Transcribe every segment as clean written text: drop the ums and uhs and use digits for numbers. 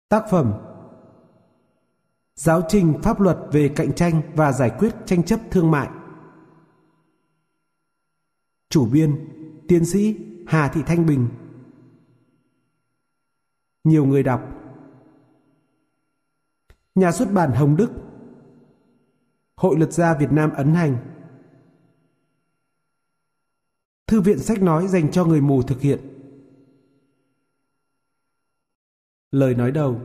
Tác phẩm Giáo trình pháp luật về cạnh tranh và giải quyết tranh chấp thương mại. Chủ biên Tiến sĩ Hà Thị Thanh Bình. Nhiều người đọc: Nhà xuất bản Hồng Đức, Hội Luật gia Việt Nam ấn hành, Thư viện sách nói dành cho người mù thực hiện. Lời nói đầu.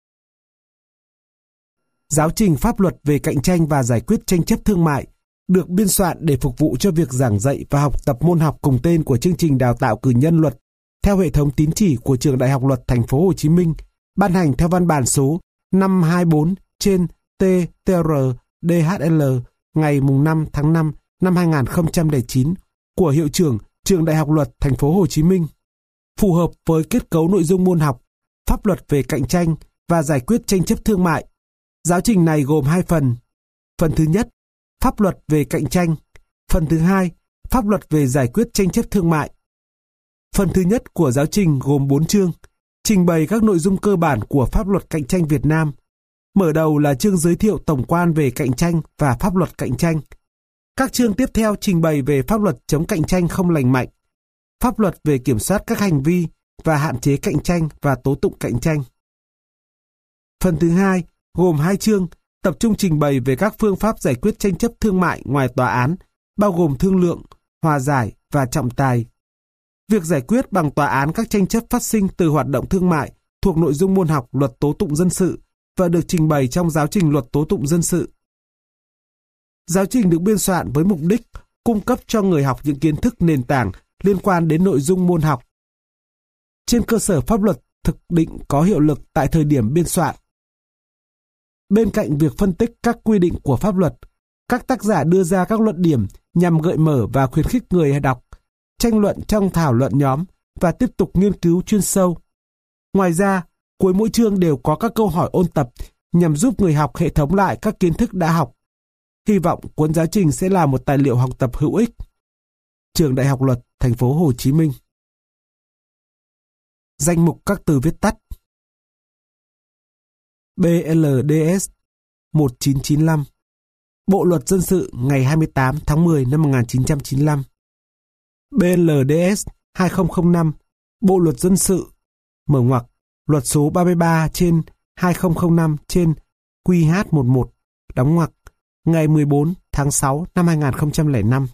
Giáo trình pháp luật về cạnh tranh và giải quyết tranh chấp thương mại được biên soạn để phục vụ cho việc giảng dạy và học tập môn học cùng tên của chương trình đào tạo cử nhân luật theo hệ thống tín chỉ của Trường Đại học Luật Thành phố Hồ Chí Minh, ban hành theo văn bản số 524 trên TTR-DHL ngày 5 tháng 5 năm 2009 của Hiệu trưởng Trường Đại học Luật Thành phố Hồ Chí Minh, phù hợp với kết cấu nội dung môn học pháp luật về cạnh tranh và giải quyết tranh chấp thương mại. Giáo trình này gồm 2 phần. Phần thứ nhất, pháp luật về cạnh tranh. Phần thứ hai, pháp luật về giải quyết tranh chấp thương mại. Phần thứ nhất của giáo trình gồm 4 chương, trình bày các nội dung cơ bản của pháp luật cạnh tranh Việt Nam. Mở đầu là chương giới thiệu tổng quan về cạnh tranh và pháp luật cạnh tranh. Các chương tiếp theo trình bày về pháp luật chống cạnh tranh không lành mạnh, pháp luật về kiểm soát các hành vi và hạn chế cạnh tranh và tố tụng cạnh tranh. Phần thứ hai gồm 2 chương, tập trung trình bày về các phương pháp giải quyết tranh chấp thương mại ngoài tòa án, bao gồm thương lượng, hòa giải và trọng tài. Việc giải quyết bằng tòa án các tranh chấp phát sinh từ hoạt động thương mại thuộc nội dung môn học luật tố tụng dân sự và được trình bày trong giáo trình luật tố tụng dân sự. Giáo trình được biên soạn với mục đích cung cấp cho người học những kiến thức nền tảng liên quan đến nội dung môn học, trên cơ sở pháp luật thực định có hiệu lực tại thời điểm biên soạn. Bên cạnh việc phân tích các quy định của pháp luật, các tác giả đưa ra các luận điểm nhằm gợi mở và khuyến khích người đọc tranh luận trong thảo luận nhóm và tiếp tục nghiên cứu chuyên sâu. Ngoài ra, cuối mỗi chương đều có các câu hỏi ôn tập nhằm giúp người học hệ thống lại các kiến thức đã học. Hy vọng cuốn giáo trình sẽ là một tài liệu học tập hữu ích. Trường Đại học Luật Thành phố Hồ Chí Minh. Danh mục các từ viết tắt: BLDS 1995, Bộ Luật Dân sự ngày 28 tháng 10 năm 1995. BLDS 2005, Bộ Luật Dân sự, mở ngoặc, Luật số 33 trên 2005 trên QH11, đóng ngoặc, ngày 14 tháng 6 năm 2005.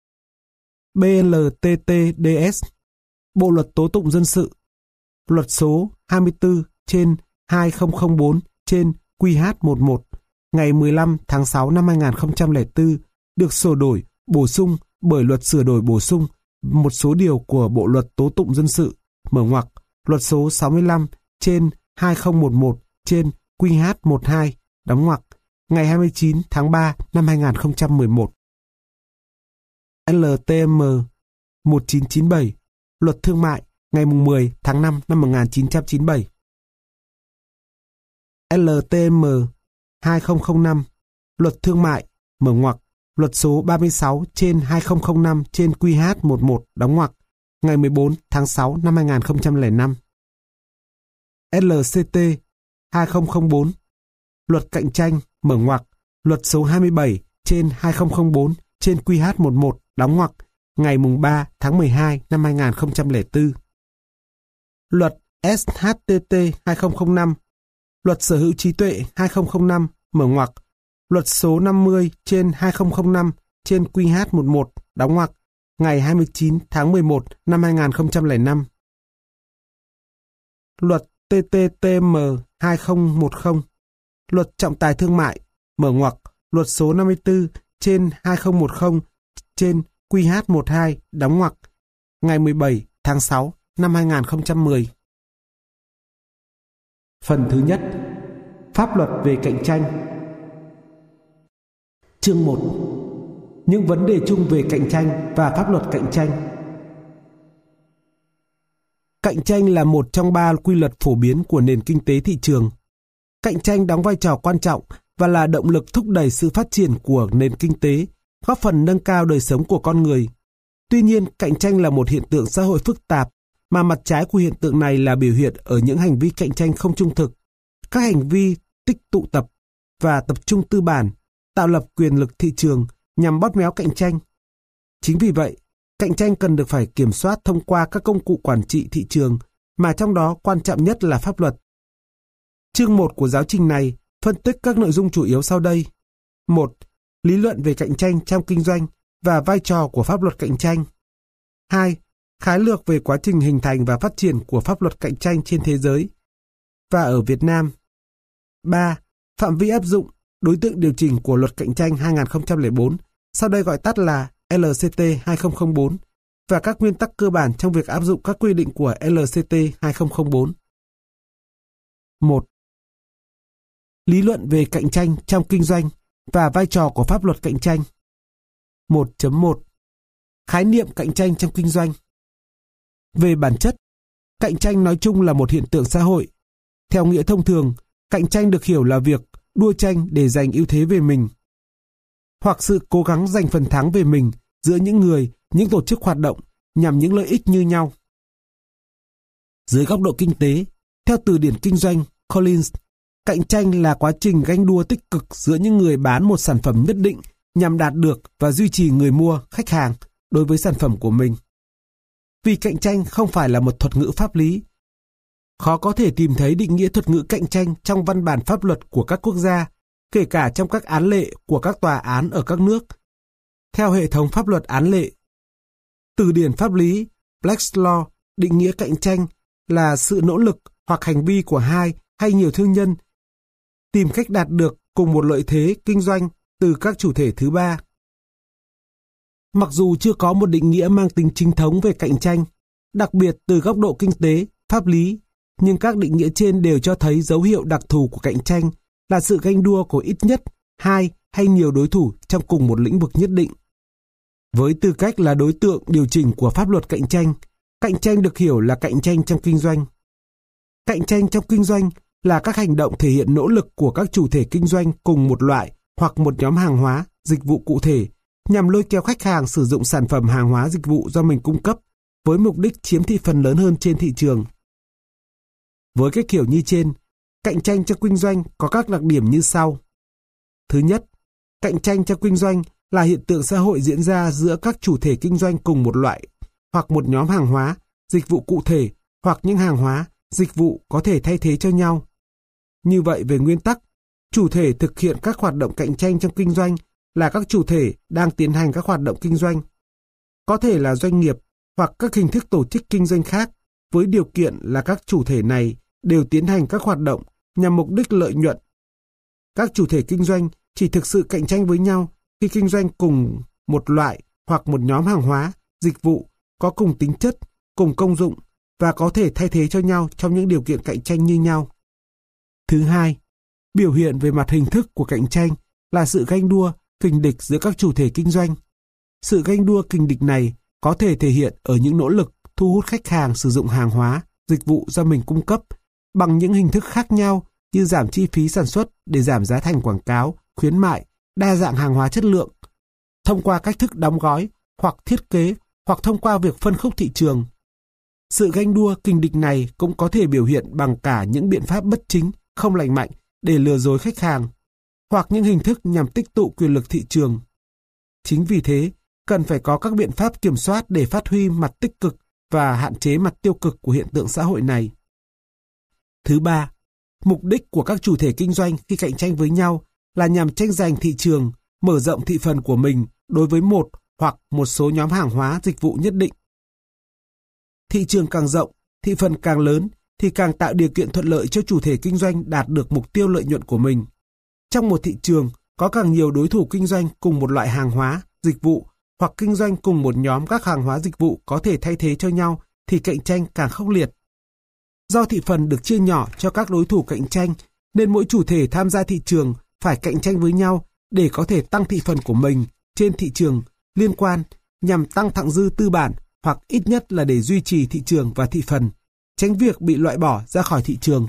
BLTTDS, Bộ Luật Tố tụng Dân sự, Luật số 24 trên 2004 trên QH11, ngày 15 tháng 6 năm 2004, được sửa đổi, bổ sung bởi Luật sửa đổi bổ sung một số điều của Bộ Luật Tố tụng Dân sự, mở ngoặc, Luật số 65 trên 2011 trên QH12, đóng ngoặc, ngày 29 tháng 3 năm 2011. LTM 1997, Luật Thương mại, ngày 10 tháng 5 năm 1997. LTM 2005, Luật Thương mại, mở ngoặc, Luật số 36 trên 2005 trên QH11, đóng ngoặc, ngày 14 tháng 6 năm 2005. LCT 2004, Luật Cạnh tranh, mở ngoặc, Luật số 27 trên 2004 trên QH11, đóng ngoặc, ngày 3 tháng 12 năm 2004. Luật SHTT 2005, Luật Sở hữu trí tuệ 2005, mở ngoặc, Luật số 50 trên 2005 trên QH11, đóng ngoặc, ngày 29 tháng 11 năm 2005. Luật TTTM 2010, Luật Trọng tài thương mại, mở ngoặc, Luật số 54 trên 2010 trên QH12, đóng ngoặc, ngày 17 tháng 6 năm 2010. Phần thứ nhất, pháp luật về cạnh tranh. Chương 1. Những vấn đề chung về cạnh tranh và pháp luật cạnh tranh. Cạnh tranh là một trong 3 quy luật phổ biến của nền kinh tế thị trường. Cạnh tranh đóng vai trò quan trọng và là động lực thúc đẩy sự phát triển của nền kinh tế, góp phần nâng cao đời sống của con người. Tuy nhiên, cạnh tranh là một hiện tượng xã hội phức tạp, mà mặt trái của hiện tượng này là biểu hiện ở những hành vi cạnh tranh không trung thực, các hành vi tích tụ tập và tập trung tư bản, tạo lập quyền lực thị trường nhằm bóp méo cạnh tranh. Chính vì vậy, cạnh tranh cần được phải kiểm soát thông qua các công cụ quản trị thị trường, mà trong đó quan trọng nhất là pháp luật. Chương 1 của giáo trình này phân tích các nội dung chủ yếu sau đây. 1. Lý luận về cạnh tranh trong kinh doanh và vai trò của pháp luật cạnh tranh. 2. Khái lược về quá trình hình thành và phát triển của pháp luật cạnh tranh trên thế giới và ở Việt Nam. 3. Phạm vi áp dụng, đối tượng điều chỉnh của Luật Cạnh tranh 2004, sau đây gọi tắt là LCT 2004, và các nguyên tắc cơ bản trong việc áp dụng các quy định của LCT 2004. 1. Lý luận về cạnh tranh trong kinh doanh và vai trò của pháp luật cạnh tranh. 1.1. Khái niệm cạnh tranh trong kinh doanh. Về bản chất, cạnh tranh nói chung là một hiện tượng xã hội. Theo nghĩa thông thường, cạnh tranh được hiểu là việc đua tranh để giành ưu thế về mình, hoặc sự cố gắng giành phần thắng về mình giữa những người, những tổ chức hoạt động nhằm những lợi ích như nhau. Dưới góc độ kinh tế, theo từ điển kinh doanh Collins, cạnh tranh là quá trình ganh đua tích cực giữa những người bán một sản phẩm nhất định nhằm đạt được và duy trì người mua, khách hàng đối với sản phẩm của mình. Vì cạnh tranh không phải là một thuật ngữ pháp lý, khó có thể tìm thấy định nghĩa thuật ngữ cạnh tranh trong văn bản pháp luật của các quốc gia, kể cả trong các án lệ của các tòa án ở các nước. Theo hệ thống pháp luật án lệ, từ điển pháp lý Black's Law định nghĩa cạnh tranh là sự nỗ lực hoặc hành vi của hai hay nhiều thương nhân tìm cách đạt được cùng một lợi thế kinh doanh từ các chủ thể thứ ba. Mặc dù chưa có một định nghĩa mang tính chính thống về cạnh tranh, đặc biệt từ góc độ kinh tế, pháp lý, nhưng các định nghĩa trên đều cho thấy dấu hiệu đặc thù của cạnh tranh là sự ganh đua của ít nhất hai hay nhiều đối thủ trong cùng một lĩnh vực nhất định. Với tư cách là đối tượng điều chỉnh của pháp luật cạnh tranh được hiểu là cạnh tranh trong kinh doanh. Cạnh tranh trong kinh doanh là các hành động thể hiện nỗ lực của các chủ thể kinh doanh cùng một loại hoặc một nhóm hàng hóa, dịch vụ cụ thể, nhằm lôi kéo khách hàng sử dụng sản phẩm hàng hóa dịch vụ do mình cung cấp với mục đích chiếm thị phần lớn hơn trên thị trường. Với cách hiểu như trên, cạnh tranh trong kinh doanh có các đặc điểm như sau. Thứ nhất, cạnh tranh trong kinh doanh là hiện tượng xã hội diễn ra giữa các chủ thể kinh doanh cùng một loại hoặc một nhóm hàng hóa, dịch vụ cụ thể hoặc những hàng hóa, dịch vụ có thể thay thế cho nhau. Như vậy, về nguyên tắc, chủ thể thực hiện các hoạt động cạnh tranh trong kinh doanh là các chủ thể đang tiến hành các hoạt động kinh doanh. Có thể là doanh nghiệp hoặc các hình thức tổ chức kinh doanh khác, với điều kiện là các chủ thể này đều tiến hành các hoạt động nhằm mục đích lợi nhuận. Các chủ thể kinh doanh chỉ thực sự cạnh tranh với nhau khi kinh doanh cùng một loại hoặc một nhóm hàng hóa, dịch vụ có cùng tính chất, cùng công dụng và có thể thay thế cho nhau trong những điều kiện cạnh tranh như nhau. Thứ hai, biểu hiện về mặt hình thức của cạnh tranh là sự ganh đua, kình địch giữa các chủ thể kinh doanh. Sự ganh đua kình địch này có thể thể hiện ở những nỗ lực thu hút khách hàng sử dụng hàng hóa, dịch vụ do mình cung cấp bằng những hình thức khác nhau như giảm chi phí sản xuất để giảm giá thành quảng cáo, khuyến mại, đa dạng hàng hóa chất lượng, thông qua cách thức đóng gói hoặc thiết kế hoặc thông qua việc phân khúc thị trường. Sự ganh đua kình địch này cũng có thể biểu hiện bằng cả những biện pháp bất chính, không lành mạnh để lừa dối khách hàng, hoặc những hình thức nhằm tích tụ quyền lực thị trường. Chính vì thế, cần phải có các biện pháp kiểm soát để phát huy mặt tích cực và hạn chế mặt tiêu cực của hiện tượng xã hội này. Thứ ba, mục đích của các chủ thể kinh doanh khi cạnh tranh với nhau là nhằm tranh giành thị trường, mở rộng thị phần của mình đối với một hoặc một số nhóm hàng hóa dịch vụ nhất định. Thị trường càng rộng, thị phần càng lớn thì càng tạo điều kiện thuận lợi cho chủ thể kinh doanh đạt được mục tiêu lợi nhuận của mình. Trong một thị trường, có càng nhiều đối thủ kinh doanh cùng một loại hàng hóa, dịch vụ hoặc kinh doanh cùng một nhóm các hàng hóa dịch vụ có thể thay thế cho nhau thì cạnh tranh càng khốc liệt. Do thị phần được chia nhỏ cho các đối thủ cạnh tranh nên mỗi chủ thể tham gia thị trường phải cạnh tranh với nhau để có thể tăng thị phần của mình trên thị trường liên quan nhằm tăng thặng dư tư bản hoặc ít nhất là để duy trì thị trường và thị phần, tránh việc bị loại bỏ ra khỏi thị trường.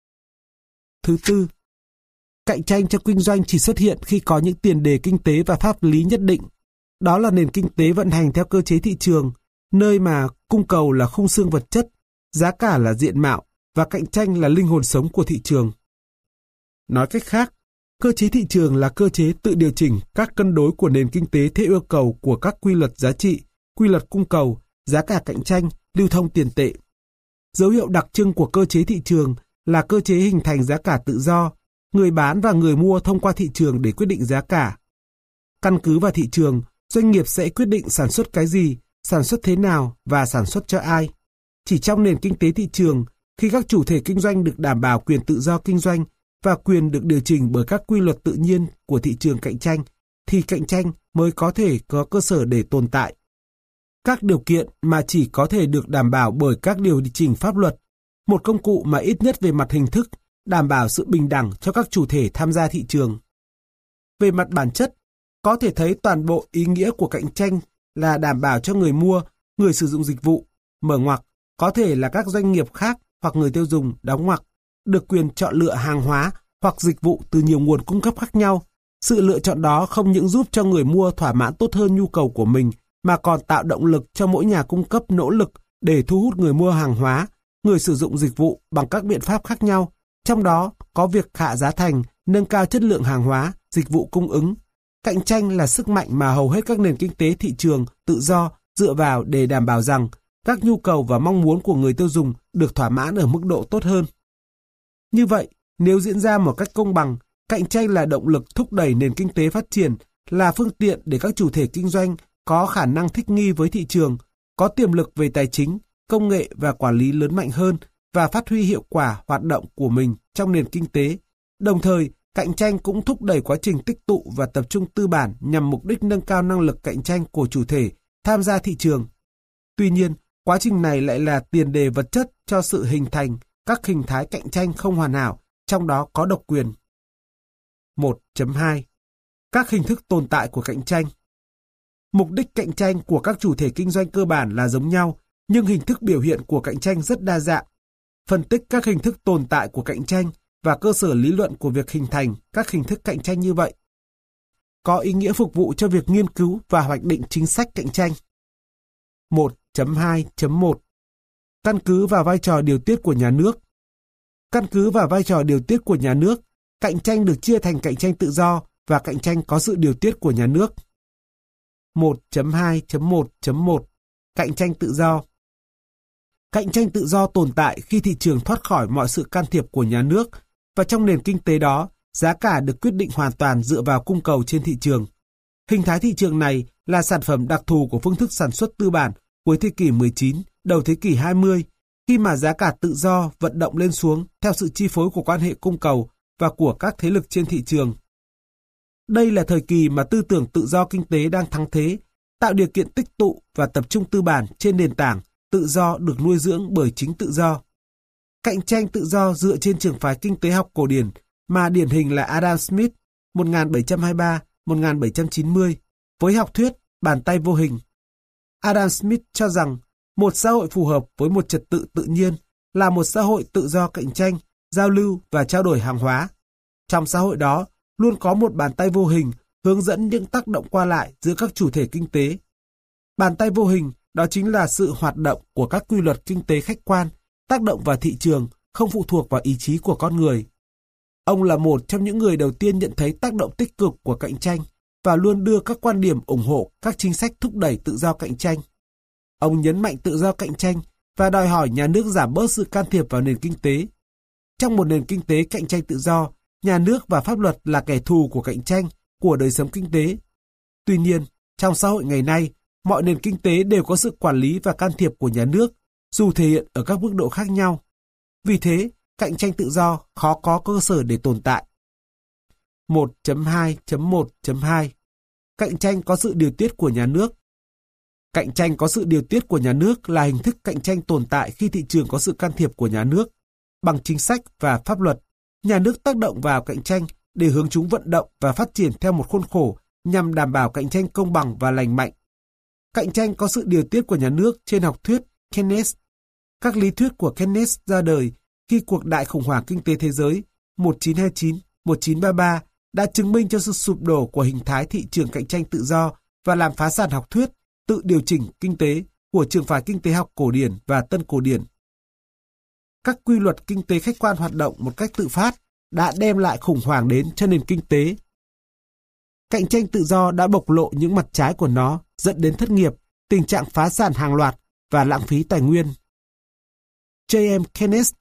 Thứ tư, cạnh tranh trong kinh doanh chỉ xuất hiện khi có những tiền đề kinh tế và pháp lý nhất định. Đó là nền kinh tế vận hành theo cơ chế thị trường, nơi mà cung cầu là khung xương vật chất, giá cả là diện mạo và cạnh tranh là linh hồn sống của thị trường. Nói cách khác, cơ chế thị trường là cơ chế tự điều chỉnh các cân đối của nền kinh tế theo yêu cầu của các quy luật giá trị, quy luật cung cầu, giá cả cạnh tranh, lưu thông tiền tệ. Dấu hiệu đặc trưng của cơ chế thị trường là cơ chế hình thành giá cả tự do, người bán và người mua thông qua thị trường để quyết định giá cả. Căn cứ vào thị trường, doanh nghiệp sẽ quyết định sản xuất cái gì, sản xuất thế nào và sản xuất cho ai. Chỉ trong nền kinh tế thị trường, khi các chủ thể kinh doanh được đảm bảo quyền tự do kinh doanh và quyền được điều chỉnh bởi các quy luật tự nhiên của thị trường cạnh tranh, thì cạnh tranh mới có thể có cơ sở để tồn tại. Các điều kiện mà chỉ có thể được đảm bảo bởi các điều chỉnh pháp luật, một công cụ mà ít nhất về mặt hình thức đảm bảo sự bình đẳng cho các chủ thể tham gia thị trường. Về mặt bản chất, có thể thấy toàn bộ ý nghĩa của cạnh tranh là đảm bảo cho người mua, người sử dụng dịch vụ, mở ngoặc, có thể là các doanh nghiệp khác hoặc người tiêu dùng, đóng ngoặc, được quyền chọn lựa hàng hóa hoặc dịch vụ từ nhiều nguồn cung cấp khác nhau. Sự lựa chọn đó không những giúp cho người mua thỏa mãn tốt hơn nhu cầu của mình, mà còn tạo động lực cho mỗi nhà cung cấp nỗ lực để thu hút người mua hàng hóa, người sử dụng dịch vụ bằng các biện pháp khác nhau, trong đó có việc hạ giá thành, nâng cao chất lượng hàng hóa, dịch vụ cung ứng. Cạnh tranh là sức mạnh mà hầu hết các nền kinh tế thị trường tự do dựa vào để đảm bảo rằng các nhu cầu và mong muốn của người tiêu dùng được thỏa mãn ở mức độ tốt hơn. Như vậy, nếu diễn ra một cách công bằng, cạnh tranh là động lực thúc đẩy nền kinh tế phát triển, là phương tiện để các chủ thể kinh doanh có khả năng thích nghi với thị trường, có tiềm lực về tài chính, công nghệ và quản lý lớn mạnh hơn và phát huy hiệu quả hoạt động của mình trong nền kinh tế. Đồng thời, cạnh tranh cũng thúc đẩy quá trình tích tụ và tập trung tư bản nhằm mục đích nâng cao năng lực cạnh tranh của chủ thể tham gia thị trường. Tuy nhiên, quá trình này lại là tiền đề vật chất cho sự hình thành các hình thái cạnh tranh không hoàn hảo, trong đó có độc quyền. 1.2. Các hình thức tồn tại của cạnh tranh. Mục đích cạnh tranh của các chủ thể kinh doanh cơ bản là giống nhau, nhưng hình thức biểu hiện của cạnh tranh rất đa dạng. Phân tích các hình thức tồn tại của cạnh tranh và cơ sở lý luận của việc hình thành các hình thức cạnh tranh như vậy có ý nghĩa phục vụ cho việc nghiên cứu và hoạch định chính sách cạnh tranh. 1.2.1 Căn cứ vào vai trò điều tiết của nhà nước. Căn cứ vào vai trò điều tiết của nhà nước, cạnh tranh được chia thành cạnh tranh tự do và cạnh tranh có sự điều tiết của nhà nước. 1.2.1.1 Cạnh tranh tự do. Cạnh tranh tự do tồn tại khi thị trường thoát khỏi mọi sự can thiệp của nhà nước, và trong nền kinh tế đó, giá cả được quyết định hoàn toàn dựa vào cung cầu trên thị trường. Hình thái thị trường này là sản phẩm đặc thù của phương thức sản xuất tư bản cuối thế kỷ 19, đầu thế kỷ 20, khi mà giá cả tự do vận động lên xuống theo sự chi phối của quan hệ cung cầu và của các thế lực trên thị trường. Đây là thời kỳ mà tư tưởng tự do kinh tế đang thắng thế, tạo điều kiện tích tụ và tập trung tư bản trên nền tảng tự do được nuôi dưỡng bởi chính tự do. Cạnh tranh tự do dựa trên trường phái kinh tế học cổ điển mà điển hình là Adam Smith 1723-1790 với học thuyết bàn tay vô hình. Adam Smith cho rằng một xã hội phù hợp với một trật tự tự nhiên là một xã hội tự do cạnh tranh, giao lưu và trao đổi hàng hóa. Trong xã hội đó, luôn có một bàn tay vô hình hướng dẫn những tác động qua lại giữa các chủ thể kinh tế. Bàn tay vô hình đó chính là sự hoạt động của các quy luật kinh tế khách quan, tác động vào thị trường, không phụ thuộc vào ý chí của con người. Ông là một trong những người đầu tiên nhận thấy tác động tích cực của cạnh tranh và luôn đưa các quan điểm ủng hộ các chính sách thúc đẩy tự do cạnh tranh. Ông nhấn mạnh tự do cạnh tranh và đòi hỏi nhà nước giảm bớt sự can thiệp vào nền kinh tế. Trong một nền kinh tế cạnh tranh tự do, nhà nước và pháp luật là kẻ thù của cạnh tranh, của đời sống kinh tế. Tuy nhiên, trong xã hội ngày nay, mọi nền kinh tế đều có sự quản lý và can thiệp của nhà nước, dù thể hiện ở các mức độ khác nhau. Vì thế, cạnh tranh tự do khó có cơ sở để tồn tại. 1.2.1.2 Cạnh tranh có sự điều tiết của nhà nước. Cạnh tranh có sự điều tiết của nhà nước là hình thức cạnh tranh tồn tại khi thị trường có sự can thiệp của nhà nước. Bằng chính sách và pháp luật, nhà nước tác động vào cạnh tranh để hướng chúng vận động và phát triển theo một khuôn khổ nhằm đảm bảo cạnh tranh công bằng và lành mạnh. Cạnh tranh có sự điều tiết của nhà nước trên học thuyết Keynes. Các lý thuyết của Keynes ra đời khi cuộc đại khủng hoảng kinh tế thế giới 1929-1933 đã chứng minh cho sự sụp đổ của hình thái thị trường cạnh tranh tự do và làm phá sản học thuyết tự điều chỉnh kinh tế của trường phái kinh tế học cổ điển và tân cổ điển. Các quy luật kinh tế khách quan hoạt động một cách tự phát đã đem lại khủng hoảng đến cho nền kinh tế. Cạnh tranh tự do đã bộc lộ những mặt trái của nó, dẫn đến thất nghiệp, tình trạng phá sản hàng loạt và lãng phí tài nguyên. J.M. Keynes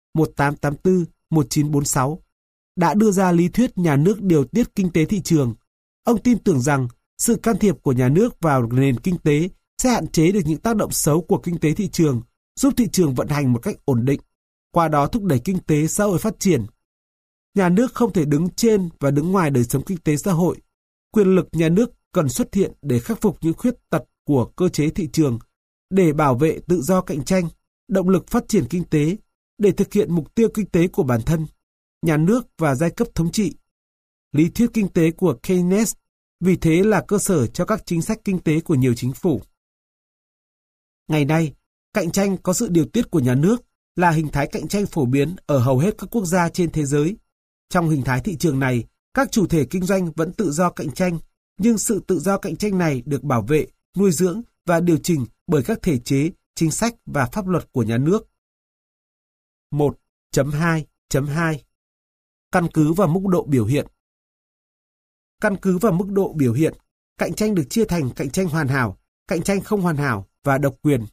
1884-1946 đã đưa ra lý thuyết nhà nước điều tiết kinh tế thị trường. Ông tin tưởng rằng sự can thiệp của nhà nước vào nền kinh tế sẽ hạn chế được những tác động xấu của kinh tế thị trường, giúp thị trường vận hành một cách ổn định, qua đó thúc đẩy kinh tế xã hội phát triển. Nhà nước không thể đứng trên và đứng ngoài đời sống kinh tế xã hội. Quyền lực nhà nước cần xuất hiện để khắc phục những khuyết tật của cơ chế thị trường, để bảo vệ tự do cạnh tranh, động lực phát triển kinh tế, để thực hiện mục tiêu kinh tế của bản thân, nhà nước và giai cấp thống trị. Lý thuyết kinh tế của Keynes vì thế là cơ sở cho các chính sách kinh tế của nhiều chính phủ. Ngày nay, cạnh tranh có sự điều tiết của nhà nước là hình thái cạnh tranh phổ biến ở hầu hết các quốc gia trên thế giới. Trong hình thái thị trường này, các chủ thể kinh doanh vẫn tự do cạnh tranh, nhưng sự tự do cạnh tranh này được bảo vệ, nuôi dưỡng và điều chỉnh bởi các thể chế, chính sách và pháp luật của nhà nước. 1.2.2 Căn cứ và mức độ biểu hiện. Căn cứ và mức độ biểu hiện, cạnh tranh được chia thành cạnh tranh hoàn hảo, cạnh tranh không hoàn hảo và độc quyền.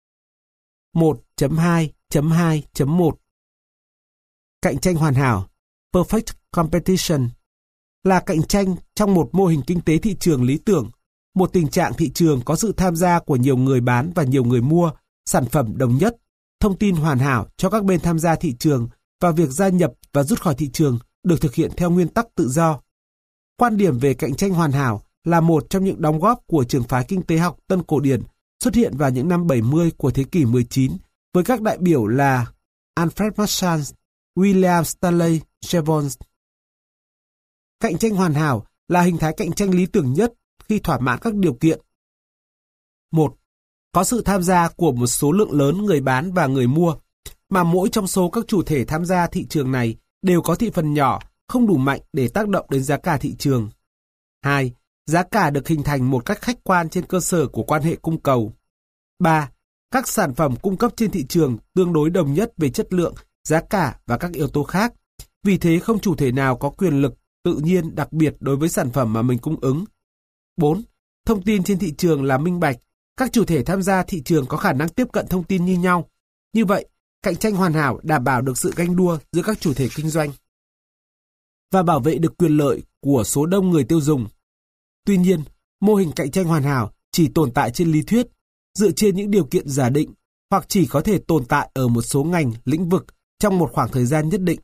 1.2.2.1 Cạnh tranh hoàn hảo, perfect competition, là cạnh tranh trong một mô hình kinh tế thị trường lý tưởng, một tình trạng thị trường có sự tham gia của nhiều người bán và nhiều người mua, sản phẩm đồng nhất, thông tin hoàn hảo cho các bên tham gia thị trường và việc gia nhập và rút khỏi thị trường được thực hiện theo nguyên tắc tự do. Quan điểm về cạnh tranh hoàn hảo là một trong những đóng góp của trường phái kinh tế học tân cổ điển xuất hiện vào những năm 70 của thế kỷ 19 với các đại biểu là Alfred Marshall, William Stanley Jevons. Cạnh tranh hoàn hảo là hình thái cạnh tranh lý tưởng nhất khi thỏa mãn các điều kiện. 1. Có sự tham gia của một số lượng lớn người bán và người mua, mà mỗi trong số các chủ thể tham gia thị trường này đều có thị phần nhỏ, không đủ mạnh để tác động đến giá cả thị trường. 2. Giá cả được hình thành một cách khách quan trên cơ sở của quan hệ cung cầu. 3. Các sản phẩm cung cấp trên thị trường tương đối đồng nhất về chất lượng, giá cả và các yếu tố khác. Vì thế không chủ thể nào có quyền lực tự nhiên đặc biệt đối với sản phẩm mà mình cung ứng. 4. Thông tin trên thị trường là minh bạch. Các chủ thể tham gia thị trường có khả năng tiếp cận thông tin như nhau. Như vậy, cạnh tranh hoàn hảo đảm bảo được sự ganh đua giữa các chủ thể kinh doanh và bảo vệ được quyền lợi của số đông người tiêu dùng. Tuy nhiên, mô hình cạnh tranh hoàn hảo chỉ tồn tại trên lý thuyết, dựa trên những điều kiện giả định, hoặc chỉ có thể tồn tại ở một số ngành, lĩnh vực trong một khoảng thời gian nhất định.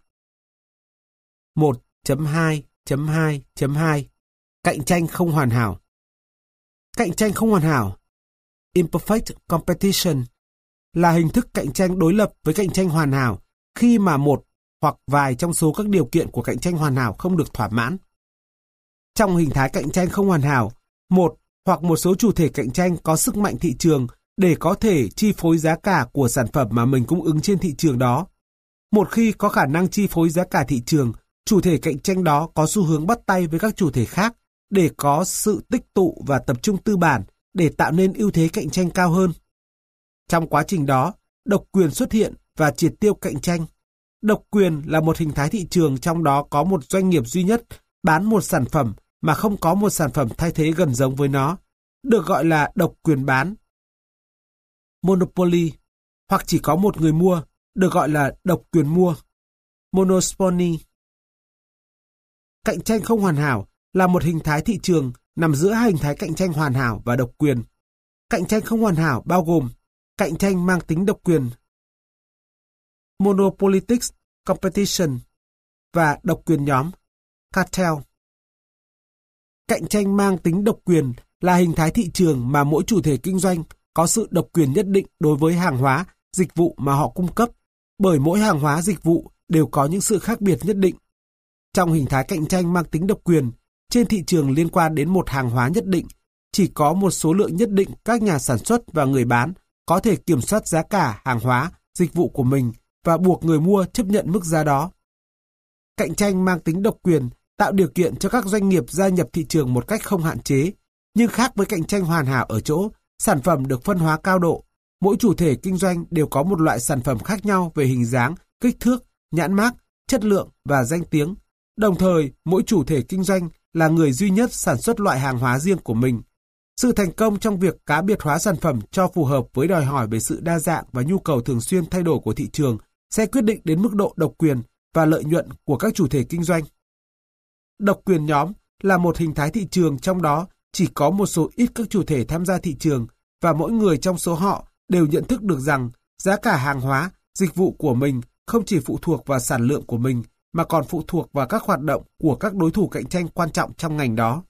1.2.2.2 Cạnh tranh không hoàn hảo. Cạnh tranh không hoàn hảo, imperfect competition, là hình thức cạnh tranh đối lập với cạnh tranh hoàn hảo khi mà một hoặc vài trong số các điều kiện của cạnh tranh hoàn hảo không được thỏa mãn. Trong hình thái cạnh tranh không hoàn hảo, một hoặc một số chủ thể cạnh tranh có sức mạnh thị trường để có thể chi phối giá cả của sản phẩm mà mình cung ứng trên thị trường đó. Một khi có khả năng chi phối giá cả thị trường, chủ thể cạnh tranh đó có xu hướng bắt tay với các chủ thể khác để có sự tích tụ và tập trung tư bản để tạo nên ưu thế cạnh tranh cao hơn. Trong quá trình đó, độc quyền xuất hiện và triệt tiêu cạnh tranh. Độc quyền là một hình thái thị trường trong đó có một doanh nghiệp duy nhất bán một sản phẩm mà không có một sản phẩm thay thế gần giống với nó, được gọi là độc quyền bán. Monopoly, hoặc chỉ có một người mua, được gọi là độc quyền mua. Monopoly. Cạnh tranh không hoàn hảo là một hình thái thị trường nằm giữa hai hình thái cạnh tranh hoàn hảo và độc quyền. Cạnh tranh không hoàn hảo bao gồm cạnh tranh mang tính độc quyền, monopolistic competition, và độc quyền nhóm, cartel. Cạnh tranh mang tính độc quyền là hình thái thị trường mà mỗi chủ thể kinh doanh có sự độc quyền nhất định đối với hàng hóa, dịch vụ mà họ cung cấp, bởi mỗi hàng hóa, dịch vụ đều có những sự khác biệt nhất định. Trong hình thái cạnh tranh mang tính độc quyền, trên thị trường liên quan đến một hàng hóa nhất định, chỉ có một số lượng nhất định các nhà sản xuất và người bán có thể kiểm soát giá cả hàng hóa, dịch vụ của mình và buộc người mua chấp nhận mức giá đó. Cạnh tranh mang tính độc quyền tạo điều kiện cho các doanh nghiệp gia nhập thị trường một cách không hạn chế, nhưng khác với cạnh tranh hoàn hảo ở chỗ, sản phẩm được phân hóa cao độ. Mỗi chủ thể kinh doanh đều có một loại sản phẩm khác nhau về hình dáng, kích thước, nhãn mác chất lượng và danh tiếng. Đồng thời, mỗi chủ thể kinh doanh là người duy nhất sản xuất loại hàng hóa riêng của mình. Sự thành công trong việc cá biệt hóa sản phẩm cho phù hợp với đòi hỏi về sự đa dạng và nhu cầu thường xuyên thay đổi của thị trường sẽ quyết định đến mức độ độc quyền và lợi nhuận của các chủ thể kinh doanh. Độc quyền nhóm là một hình thái thị trường trong đó chỉ có một số ít các chủ thể tham gia thị trường và mỗi người trong số họ đều nhận thức được rằng giá cả hàng hóa, dịch vụ của mình không chỉ phụ thuộc vào sản lượng của mình mà còn phụ thuộc vào các hoạt động của các đối thủ cạnh tranh quan trọng trong ngành đó.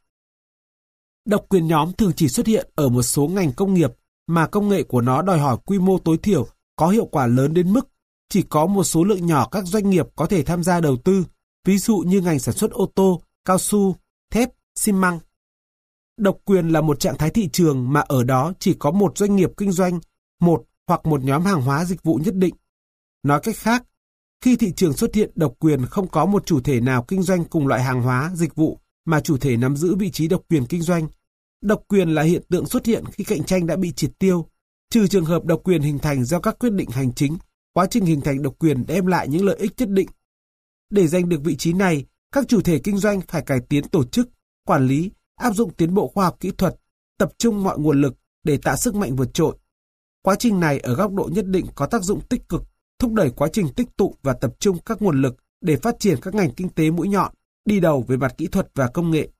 Độc quyền nhóm thường chỉ xuất hiện ở một số ngành công nghiệp mà công nghệ của nó đòi hỏi quy mô tối thiểu có hiệu quả lớn đến mức chỉ có một số lượng nhỏ các doanh nghiệp có thể tham gia đầu tư, ví dụ như ngành sản xuất ô tô, cao su, thép, xi măng. Độc quyền là một trạng thái thị trường mà ở đó chỉ có một doanh nghiệp kinh doanh, một hoặc một nhóm hàng hóa dịch vụ nhất định. Nói cách khác, khi thị trường xuất hiện độc quyền không có một chủ thể nào kinh doanh cùng loại hàng hóa, dịch vụ mà chủ thể nắm giữ vị trí độc quyền kinh doanh. Độc quyền là hiện tượng xuất hiện khi cạnh tranh đã bị triệt tiêu, trừ trường hợp độc quyền hình thành do các quyết định hành chính, quá trình hình thành độc quyền đem lại những lợi ích nhất định. Để giành được vị trí này, các chủ thể kinh doanh phải cải tiến tổ chức, quản lý, áp dụng tiến bộ khoa học kỹ thuật, tập trung mọi nguồn lực để tạo sức mạnh vượt trội. Quá trình này ở góc độ nhất định có tác dụng tích cực, thúc đẩy quá trình tích tụ và tập trung các nguồn lực để phát triển các ngành kinh tế mũi nhọn, đi đầu về mặt kỹ thuật và công nghệ.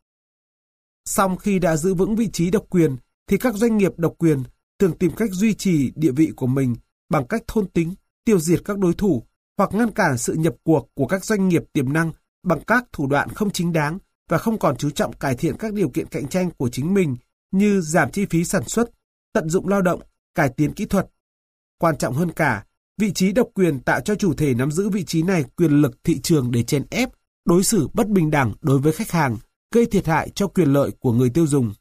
Song khi đã giữ vững vị trí độc quyền, thì các doanh nghiệp độc quyền thường tìm cách duy trì địa vị của mình bằng cách thôn tính, tiêu diệt các đối thủ hoặc ngăn cản sự nhập cuộc của các doanh nghiệp tiềm năng bằng các thủ đoạn không chính đáng và không còn chú trọng cải thiện các điều kiện cạnh tranh của chính mình như giảm chi phí sản xuất, tận dụng lao động, cải tiến kỹ thuật. Quan trọng hơn cả, vị trí độc quyền tạo cho chủ thể nắm giữ vị trí này quyền lực thị trường để chèn ép, đối xử bất bình đẳng đối với khách hàng, gây thiệt hại cho quyền lợi của người tiêu dùng.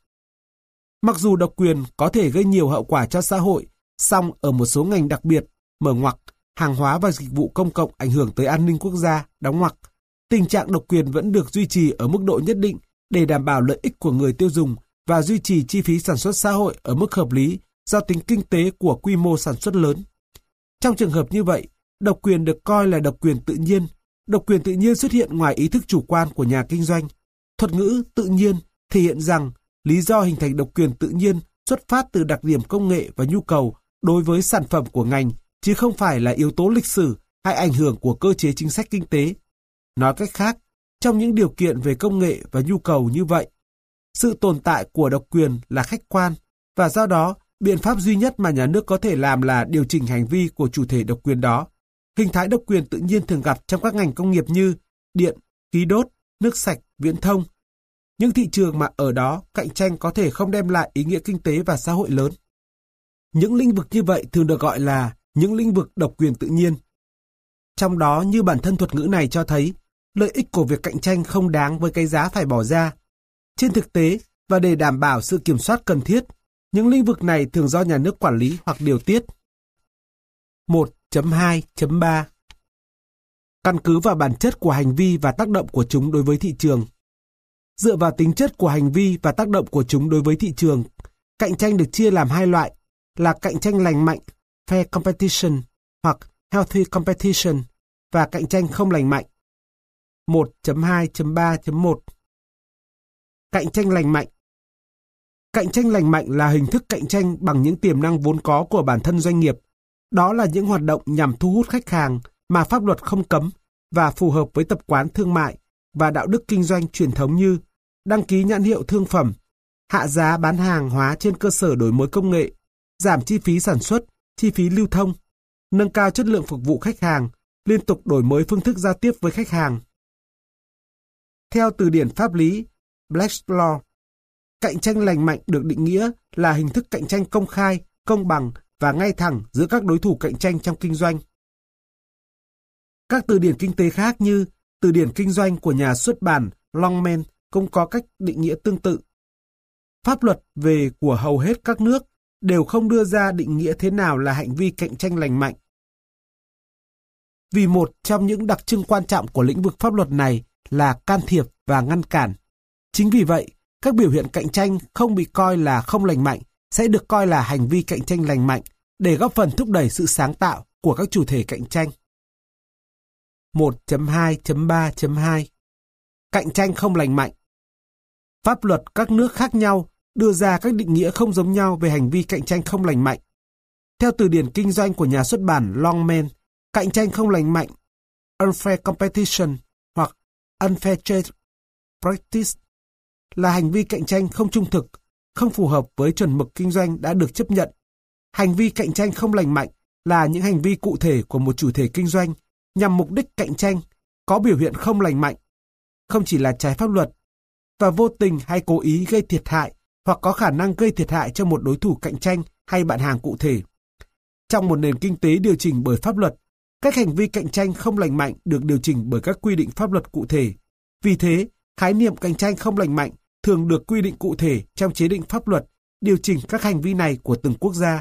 Mặc dù độc quyền có thể gây nhiều hậu quả cho xã hội, song ở một số ngành đặc biệt, mở ngoặc, hàng hóa và dịch vụ công cộng ảnh hưởng tới an ninh quốc gia, đóng ngoặc, tình trạng độc quyền vẫn được duy trì ở mức độ nhất định để đảm bảo lợi ích của người tiêu dùng và duy trì chi phí sản xuất xã hội ở mức hợp lý do tính kinh tế của quy mô sản xuất lớn. Trong trường hợp như vậy, độc quyền được coi là độc quyền tự nhiên. Độc quyền tự nhiên xuất hiện ngoài ý thức chủ quan của nhà kinh doanh. Thuật ngữ tự nhiên thể hiện rằng lý do hình thành độc quyền tự nhiên xuất phát từ đặc điểm công nghệ và nhu cầu đối với sản phẩm của ngành, chứ không phải là yếu tố lịch sử hay ảnh hưởng của cơ chế chính sách kinh tế. Nói cách khác, trong những điều kiện về công nghệ và nhu cầu như vậy, sự tồn tại của độc quyền là khách quan và do đó biện pháp duy nhất mà nhà nước có thể làm là điều chỉnh hành vi của chủ thể độc quyền đó. Hình thái độc quyền tự nhiên thường gặp trong các ngành công nghiệp như điện, khí đốt, nước sạch, viễn thông. Những thị trường mà ở đó cạnh tranh có thể không đem lại ý nghĩa kinh tế và xã hội lớn. Những lĩnh vực như vậy thường được gọi là những lĩnh vực độc quyền tự nhiên. Trong đó, như bản thân thuật ngữ này cho thấy, lợi ích của việc cạnh tranh không đáng với cái giá phải bỏ ra. Trên thực tế, và để đảm bảo sự kiểm soát cần thiết, những lĩnh vực này thường do nhà nước quản lý hoặc điều tiết. 1.2.3 Căn cứ vào bản chất của hành vi và tác động của chúng đối với thị trường. Dựa vào tính chất của hành vi và tác động của chúng đối với thị trường, cạnh tranh được chia làm hai loại là cạnh tranh lành mạnh, fair competition, hoặc healthy competition, và cạnh tranh không lành mạnh. 1.2.3.1 Cạnh tranh lành mạnh. Cạnh tranh lành mạnh là hình thức cạnh tranh bằng những tiềm năng vốn có của bản thân doanh nghiệp. Đó là những hoạt động nhằm thu hút khách hàng mà pháp luật không cấm và phù hợp với tập quán thương mại và đạo đức kinh doanh truyền thống như đăng ký nhãn hiệu thương phẩm, hạ giá bán hàng hóa trên cơ sở đổi mới công nghệ, giảm chi phí sản xuất, chi phí lưu thông, nâng cao chất lượng phục vụ khách hàng, liên tục đổi mới phương thức giao tiếp với khách hàng. Theo từ điển pháp lý Black's Law, cạnh tranh lành mạnh được định nghĩa là hình thức cạnh tranh công khai, công bằng và ngay thẳng giữa các đối thủ cạnh tranh trong kinh doanh. Các từ điển kinh tế khác như từ điển kinh doanh của nhà xuất bản Longman cũng có cách định nghĩa tương tự. Pháp luật về của hầu hết các nước đều không đưa ra định nghĩa thế nào là hành vi cạnh tranh lành mạnh. Vì một trong những đặc trưng quan trọng của lĩnh vực pháp luật này là can thiệp và ngăn cản. Chính vì vậy, các biểu hiện cạnh tranh không bị coi là không lành mạnh sẽ được coi là hành vi cạnh tranh lành mạnh để góp phần thúc đẩy sự sáng tạo của các chủ thể cạnh tranh. 1.2.3.2. Cạnh tranh không lành mạnh. Pháp luật các nước khác nhau đưa ra các định nghĩa không giống nhau về hành vi cạnh tranh không lành mạnh. Theo từ điển kinh doanh của nhà xuất bản Longman, cạnh tranh không lành mạnh, unfair competition hoặc unfair trade practice, là hành vi cạnh tranh không trung thực, không phù hợp với chuẩn mực kinh doanh đã được chấp nhận. Hành vi cạnh tranh không lành mạnh là những hành vi cụ thể của một chủ thể kinh doanh nhằm mục đích cạnh tranh, có biểu hiện không lành mạnh, không chỉ là trái pháp luật, và vô tình hay cố ý gây thiệt hại hoặc có khả năng gây thiệt hại cho một đối thủ cạnh tranh hay bạn hàng cụ thể. Trong một nền kinh tế điều chỉnh bởi pháp luật, các hành vi cạnh tranh không lành mạnh được điều chỉnh bởi các quy định pháp luật cụ thể. Vì thế, khái niệm cạnh tranh không lành mạnh thường được quy định cụ thể trong chế định pháp luật, điều chỉnh các hành vi này của từng quốc gia.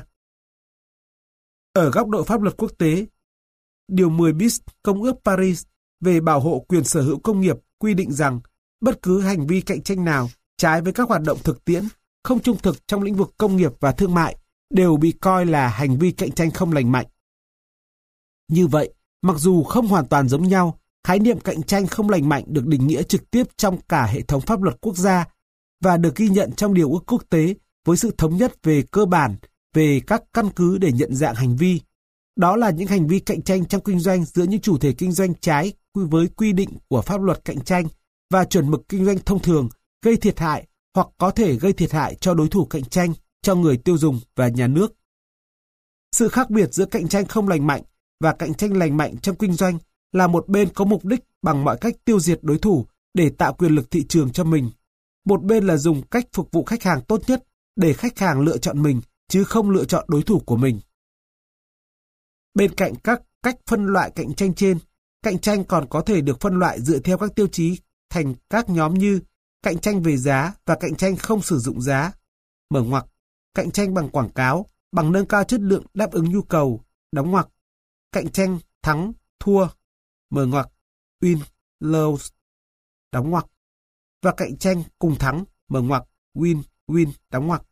Ở góc độ pháp luật quốc tế, Điều 10 bis Công ước Paris về bảo hộ quyền sở hữu công nghiệp quy định rằng bất cứ hành vi cạnh tranh nào trái với các hoạt động thực tiễn, không trung thực trong lĩnh vực công nghiệp và thương mại đều bị coi là hành vi cạnh tranh không lành mạnh. Như vậy, mặc dù không hoàn toàn giống nhau, khái niệm cạnh tranh không lành mạnh được định nghĩa trực tiếp trong cả hệ thống pháp luật quốc gia và được ghi nhận trong điều ước quốc tế với sự thống nhất về cơ bản về các căn cứ để nhận dạng hành vi. Đó là những hành vi cạnh tranh trong kinh doanh giữa những chủ thể kinh doanh trái với quy định của pháp luật cạnh tranh và chuẩn mực kinh doanh thông thường, gây thiệt hại hoặc có thể gây thiệt hại cho đối thủ cạnh tranh, cho người tiêu dùng và nhà nước. Sự khác biệt giữa cạnh tranh không lành mạnh và cạnh tranh lành mạnh trong kinh doanh là một bên có mục đích bằng mọi cách tiêu diệt đối thủ để tạo quyền lực thị trường cho mình. Một bên là dùng cách phục vụ khách hàng tốt nhất để khách hàng lựa chọn mình, chứ không lựa chọn đối thủ của mình. Bên cạnh các cách phân loại cạnh tranh trên, cạnh tranh còn có thể được phân loại dựa theo các tiêu chí thành các nhóm như cạnh tranh về giá và cạnh tranh không sử dụng giá, mở ngoặc, cạnh tranh bằng quảng cáo, bằng nâng cao chất lượng đáp ứng nhu cầu, đóng ngoặc, cạnh tranh thắng, thua, mở ngoặc, win, lose, đóng ngoặc, và cạnh tranh cùng thắng, mở ngoặc, win, win, đóng ngoặc.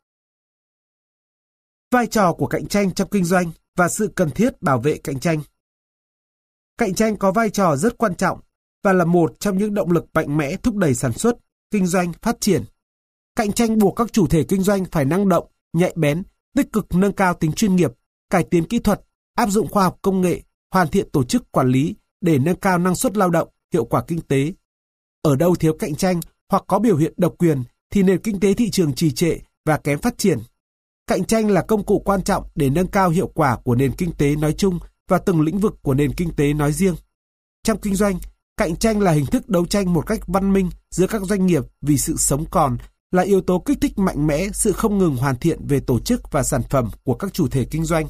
Vai trò của cạnh tranh trong kinh doanh và sự cần thiết bảo vệ cạnh tranh. Cạnh tranh có vai trò rất quan trọng và là một trong những động lực mạnh mẽ thúc đẩy sản xuất, kinh doanh, phát triển. Cạnh tranh buộc các chủ thể kinh doanh phải năng động, nhạy bén, tích cực nâng cao tính chuyên nghiệp, cải tiến kỹ thuật, áp dụng khoa học công nghệ, hoàn thiện tổ chức quản lý để nâng cao năng suất lao động, hiệu quả kinh tế. Ở đâu thiếu cạnh tranh hoặc có biểu hiện độc quyền thì nền kinh tế thị trường trì trệ và kém phát triển. Cạnh tranh là công cụ quan trọng để nâng cao hiệu quả của nền kinh tế nói chung và từng lĩnh vực của nền kinh tế nói riêng. Trong kinh doanh, cạnh tranh là hình thức đấu tranh một cách văn minh giữa các doanh nghiệp vì sự sống còn, là yếu tố kích thích mạnh mẽ sự không ngừng hoàn thiện về tổ chức và sản phẩm của các chủ thể kinh doanh.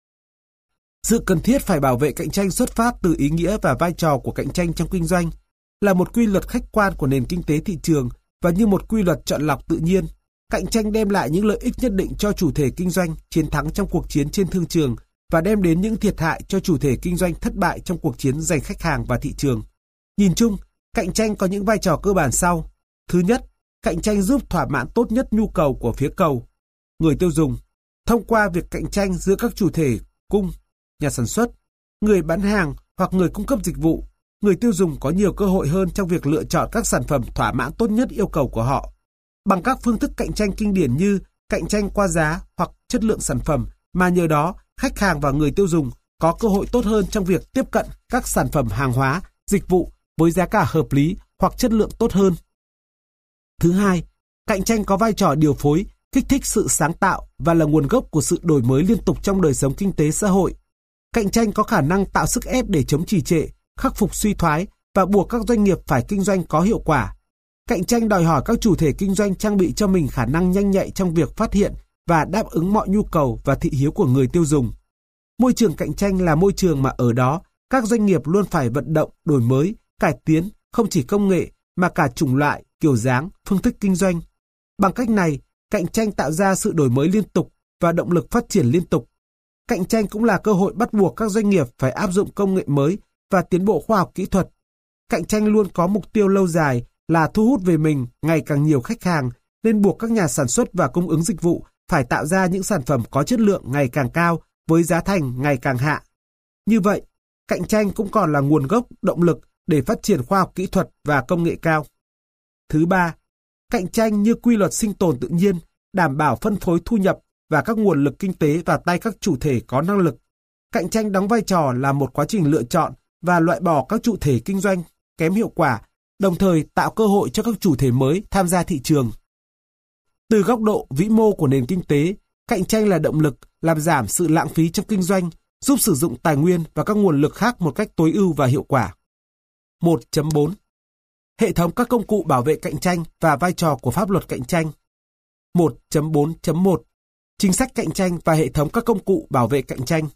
Sự cần thiết phải bảo vệ cạnh tranh xuất phát từ ý nghĩa và vai trò của cạnh tranh trong kinh doanh, là một quy luật khách quan của nền kinh tế thị trường và như một quy luật chọn lọc tự nhiên. Cạnh tranh đem lại những lợi ích nhất định cho chủ thể kinh doanh chiến thắng trong cuộc chiến trên thương trường và đem đến những thiệt hại cho chủ thể kinh doanh thất bại trong cuộc chiến giành khách hàng và thị trường. Nhìn chung, cạnh tranh có những vai trò cơ bản sau. Thứ nhất, cạnh tranh giúp thỏa mãn tốt nhất nhu cầu của phía cầu, người tiêu dùng, thông qua việc cạnh tranh giữa các chủ thể cung, nhà sản xuất, người bán hàng hoặc người cung cấp dịch vụ. Người tiêu dùng có nhiều cơ hội hơn trong việc lựa chọn các sản phẩm thỏa mãn tốt nhất yêu cầu của họ. Bằng các phương thức cạnh tranh kinh điển như cạnh tranh qua giá hoặc chất lượng sản phẩm, mà nhờ đó khách hàng và người tiêu dùng có cơ hội tốt hơn trong việc tiếp cận các sản phẩm hàng hóa, dịch vụ với giá cả hợp lý hoặc chất lượng tốt hơn. Thứ hai, cạnh tranh có vai trò điều phối, kích thích sự sáng tạo và là nguồn gốc của sự đổi mới liên tục trong đời sống kinh tế xã hội. Cạnh tranh có khả năng tạo sức ép để chống trì trệ, khắc phục suy thoái và buộc các doanh nghiệp phải kinh doanh có hiệu quả. Cạnh tranh đòi hỏi các chủ thể kinh doanh trang bị cho mình khả năng nhanh nhạy trong việc phát hiện và đáp ứng mọi nhu cầu và thị hiếu của người tiêu dùng. Môi trường cạnh tranh là môi trường mà ở đó các doanh nghiệp luôn phải vận động, đổi mới, cải tiến không chỉ công nghệ mà cả chủng loại, kiểu dáng, phương thức kinh doanh. Bằng cách này, cạnh tranh tạo ra sự đổi mới liên tục và động lực phát triển liên tục. Cạnh tranh cũng là cơ hội bắt buộc các doanh nghiệp phải áp dụng công nghệ mới và tiến bộ khoa học kỹ thuật. Cạnh tranh luôn có mục tiêu lâu dài là thu hút về mình ngày càng nhiều khách hàng, nên buộc các nhà sản xuất và cung ứng dịch vụ phải tạo ra những sản phẩm có chất lượng ngày càng cao với giá thành ngày càng hạ. Như vậy, cạnh tranh cũng còn là nguồn gốc, động lực để phát triển khoa học kỹ thuật và công nghệ cao. Thứ ba, cạnh tranh như quy luật sinh tồn tự nhiên, đảm bảo phân phối thu nhập và các nguồn lực kinh tế vào tay các chủ thể có năng lực. Cạnh tranh đóng vai trò là một quá trình lựa chọn và loại bỏ các chủ thể kinh doanh kém hiệu quả, đồng thời tạo cơ hội cho các chủ thể mới tham gia thị trường. Từ góc độ vĩ mô của nền kinh tế, cạnh tranh là động lực làm giảm sự lãng phí trong kinh doanh, giúp sử dụng tài nguyên và các nguồn lực khác một cách tối ưu và hiệu quả. 1.4. Hệ thống các công cụ bảo vệ cạnh tranh và vai trò của pháp luật cạnh tranh. 1.4.1. Chính sách cạnh tranh và hệ thống các công cụ bảo vệ cạnh tranh.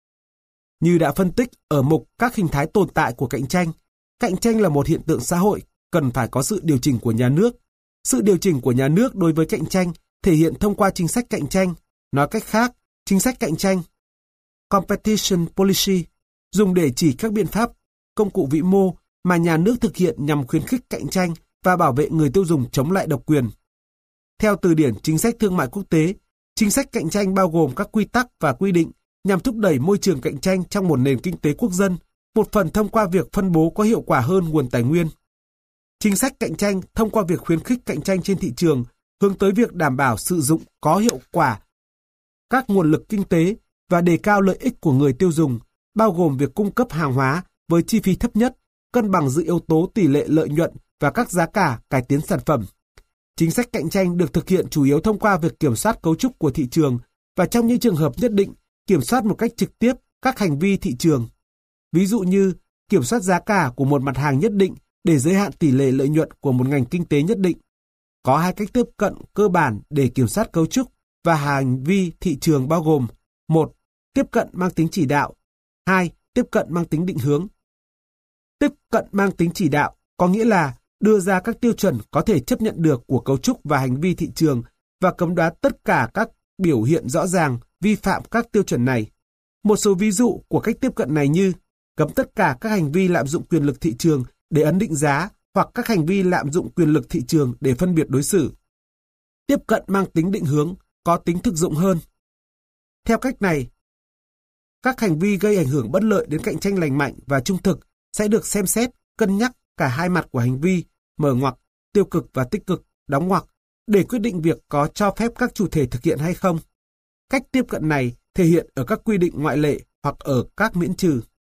Như đã phân tích ở mục các hình thái tồn tại của cạnh tranh là một hiện tượng xã hội, cần phải có sự điều chỉnh của nhà nước. Sự điều chỉnh của nhà nước đối với cạnh tranh thể hiện thông qua chính sách cạnh tranh. Nói cách khác, chính sách cạnh tranh, competition policy, dùng để chỉ các biện pháp, công cụ vĩ mô mà nhà nước thực hiện nhằm khuyến khích cạnh tranh và bảo vệ người tiêu dùng chống lại độc quyền. Theo từ điển chính sách thương mại quốc tế, chính sách cạnh tranh bao gồm các quy tắc và quy định nhằm thúc đẩy môi trường cạnh tranh trong một nền kinh tế quốc dân, một phần thông qua việc phân bố có hiệu quả hơn nguồn tài nguyên. Chính sách cạnh tranh thông qua việc khuyến khích cạnh tranh trên thị trường hướng tới việc đảm bảo sử dụng có hiệu quả các nguồn lực kinh tế và đề cao lợi ích của người tiêu dùng, bao gồm việc cung cấp hàng hóa với chi phí thấp nhất, cân bằng giữa yếu tố tỷ lệ lợi nhuận và các giá cả, cải tiến sản phẩm. Chính sách cạnh tranh được thực hiện chủ yếu thông qua việc kiểm soát cấu trúc của thị trường và trong những trường hợp nhất định, kiểm soát một cách trực tiếp các hành vi thị trường. Ví dụ như kiểm soát giá cả của một mặt hàng nhất định để giới hạn tỷ lệ lợi nhuận của một ngành kinh tế nhất định. Có hai cách tiếp cận cơ bản để kiểm soát cấu trúc và hành vi thị trường bao gồm: 1. Tiếp cận mang tính chỉ đạo. 2. Tiếp cận mang tính định hướng. Tiếp cận mang tính chỉ đạo có nghĩa là đưa ra các tiêu chuẩn có thể chấp nhận được của cấu trúc và hành vi thị trường và cấm đoán tất cả các biểu hiện rõ ràng vi phạm các tiêu chuẩn này. Một số ví dụ của cách tiếp cận này như cấm tất cả các hành vi lạm dụng quyền lực thị trường để ấn định giá hoặc các hành vi lạm dụng quyền lực thị trường để phân biệt đối xử. Tiếp cận mang tính định hướng có tính thực dụng hơn. Theo cách này, các hành vi gây ảnh hưởng bất lợi đến cạnh tranh lành mạnh và trung thực sẽ được xem xét, cân nhắc cả hai mặt của hành vi, mở ngoặc, tiêu cực và tích cực, đóng ngoặc, để quyết định việc có cho phép các chủ thể thực hiện hay không. Cách tiếp cận này thể hiện ở các quy định ngoại lệ hoặc ở các miễn trừ.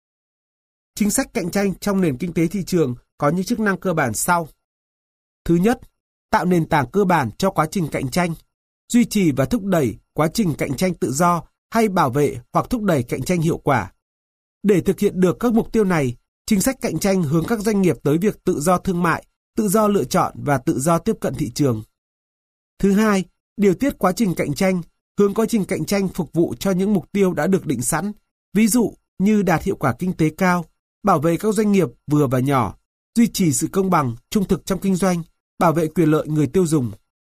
Chính sách cạnh tranh trong nền kinh tế thị trường có những chức năng cơ bản sau. Thứ nhất, tạo nền tảng cơ bản cho quá trình cạnh tranh, duy trì và thúc đẩy quá trình cạnh tranh tự do hay bảo vệ hoặc thúc đẩy cạnh tranh hiệu quả. Để thực hiện được các mục tiêu này, chính sách cạnh tranh hướng các doanh nghiệp tới việc tự do thương mại, tự do lựa chọn và tự do tiếp cận thị trường. Thứ hai, điều tiết quá trình cạnh tranh, hướng quá trình cạnh tranh phục vụ cho những mục tiêu đã được định sẵn, ví dụ như đạt hiệu quả kinh tế cao, bảo vệ các doanh nghiệp vừa và nhỏ, duy trì sự công bằng, trung thực trong kinh doanh, bảo vệ quyền lợi người tiêu dùng.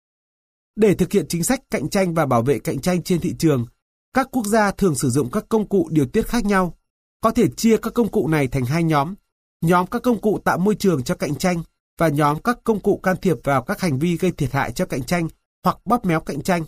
Để thực hiện chính sách cạnh tranh và bảo vệ cạnh tranh trên thị trường, các quốc gia thường sử dụng các công cụ điều tiết khác nhau. Có thể chia các công cụ này thành hai nhóm: nhóm các công cụ tạo môi trường cho cạnh tranh và nhóm các công cụ can thiệp vào các hành vi gây thiệt hại cho cạnh tranh hoặc bóp méo cạnh tranh.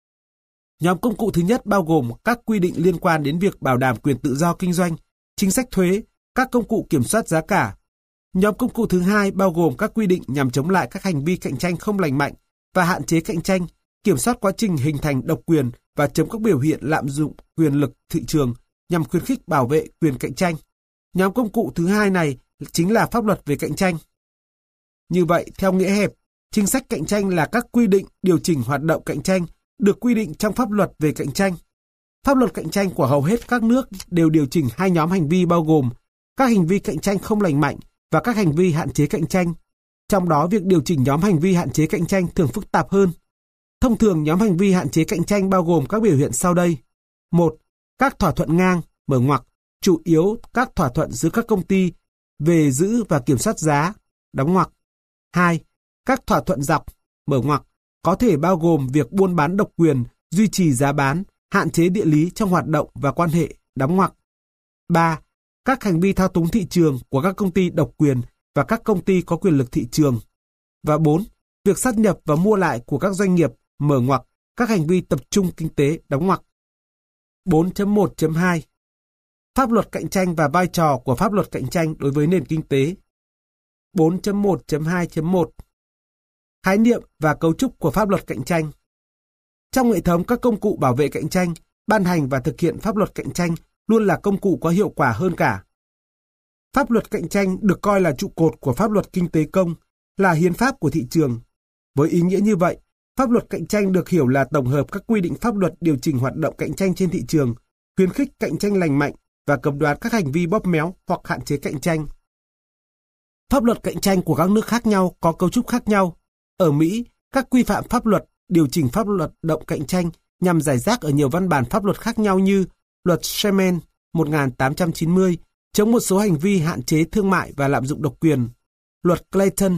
Nhóm công cụ thứ nhất bao gồm các quy định liên quan đến việc bảo đảm quyền tự do kinh doanh, chính sách thuế, các công cụ kiểm soát giá cả. Nhóm công cụ thứ hai bao gồm các quy định nhằm chống lại các hành vi cạnh tranh không lành mạnh và hạn chế cạnh tranh, kiểm soát quá trình hình thành độc quyền và chống các biểu hiện lạm dụng quyền lực thị trường nhằm khuyến khích bảo vệ quyền cạnh tranh. Nhóm công cụ thứ hai này chính là pháp luật về cạnh tranh. Như vậy, theo nghĩa hẹp, chính sách cạnh tranh là các quy định điều chỉnh hoạt động cạnh tranh được quy định trong pháp luật về cạnh tranh. Pháp luật cạnh tranh của hầu hết các nước đều điều chỉnh hai nhóm hành vi bao gồm các hành vi cạnh tranh không lành mạnh và các hành vi hạn chế cạnh tranh. Trong đó, việc điều chỉnh nhóm hành vi hạn chế cạnh tranh thường phức tạp hơn. Thông thường, nhóm hành vi hạn chế cạnh tranh bao gồm các biểu hiện sau đây. 1. Các thỏa thuận ngang, mở ngoặc, chủ yếu các thỏa thuận giữa các công ty về giữ và kiểm soát giá, đóng ngoặc. 2. Các thỏa thuận dọc, mở ngoặc, có thể bao gồm việc buôn bán độc quyền, duy trì giá bán, hạn chế địa lý trong hoạt động và quan hệ, đóng ngoặc. 3. Các hành vi thao túng thị trường của các công ty độc quyền và các công ty có quyền lực thị trường. Và 4. Việc sát nhập và mua lại của các doanh nghiệp, mở ngoặc, các hành vi tập trung kinh tế, đóng ngoặc. 4.1.2 Pháp luật cạnh tranh và vai trò của pháp luật cạnh tranh đối với nền kinh tế. 4.1.2.1 Khái niệm và cấu trúc của pháp luật cạnh tranh. Trong hệ thống các công cụ bảo vệ cạnh tranh, ban hành và thực hiện pháp luật cạnh tranh luôn là công cụ có hiệu quả hơn cả. Pháp luật cạnh tranh được coi là trụ cột của pháp luật kinh tế công, là hiến pháp của thị trường. Với ý nghĩa như vậy, pháp luật cạnh tranh được hiểu là tổng hợp các quy định pháp luật điều chỉnh hoạt động cạnh tranh trên thị trường, khuyến khích cạnh tranh lành mạnh và cấm đoán các hành vi bóp méo hoặc hạn chế cạnh tranh. Pháp luật cạnh tranh của các nước khác nhau có cấu trúc khác nhau. Ở Mỹ, các quy phạm pháp luật điều chỉnh pháp luật động cạnh tranh nhằm giải rác ở nhiều văn bản pháp luật khác nhau như Luật Sherman 1890 chống một số hành vi hạn chế thương mại và lạm dụng độc quyền, Luật Clayton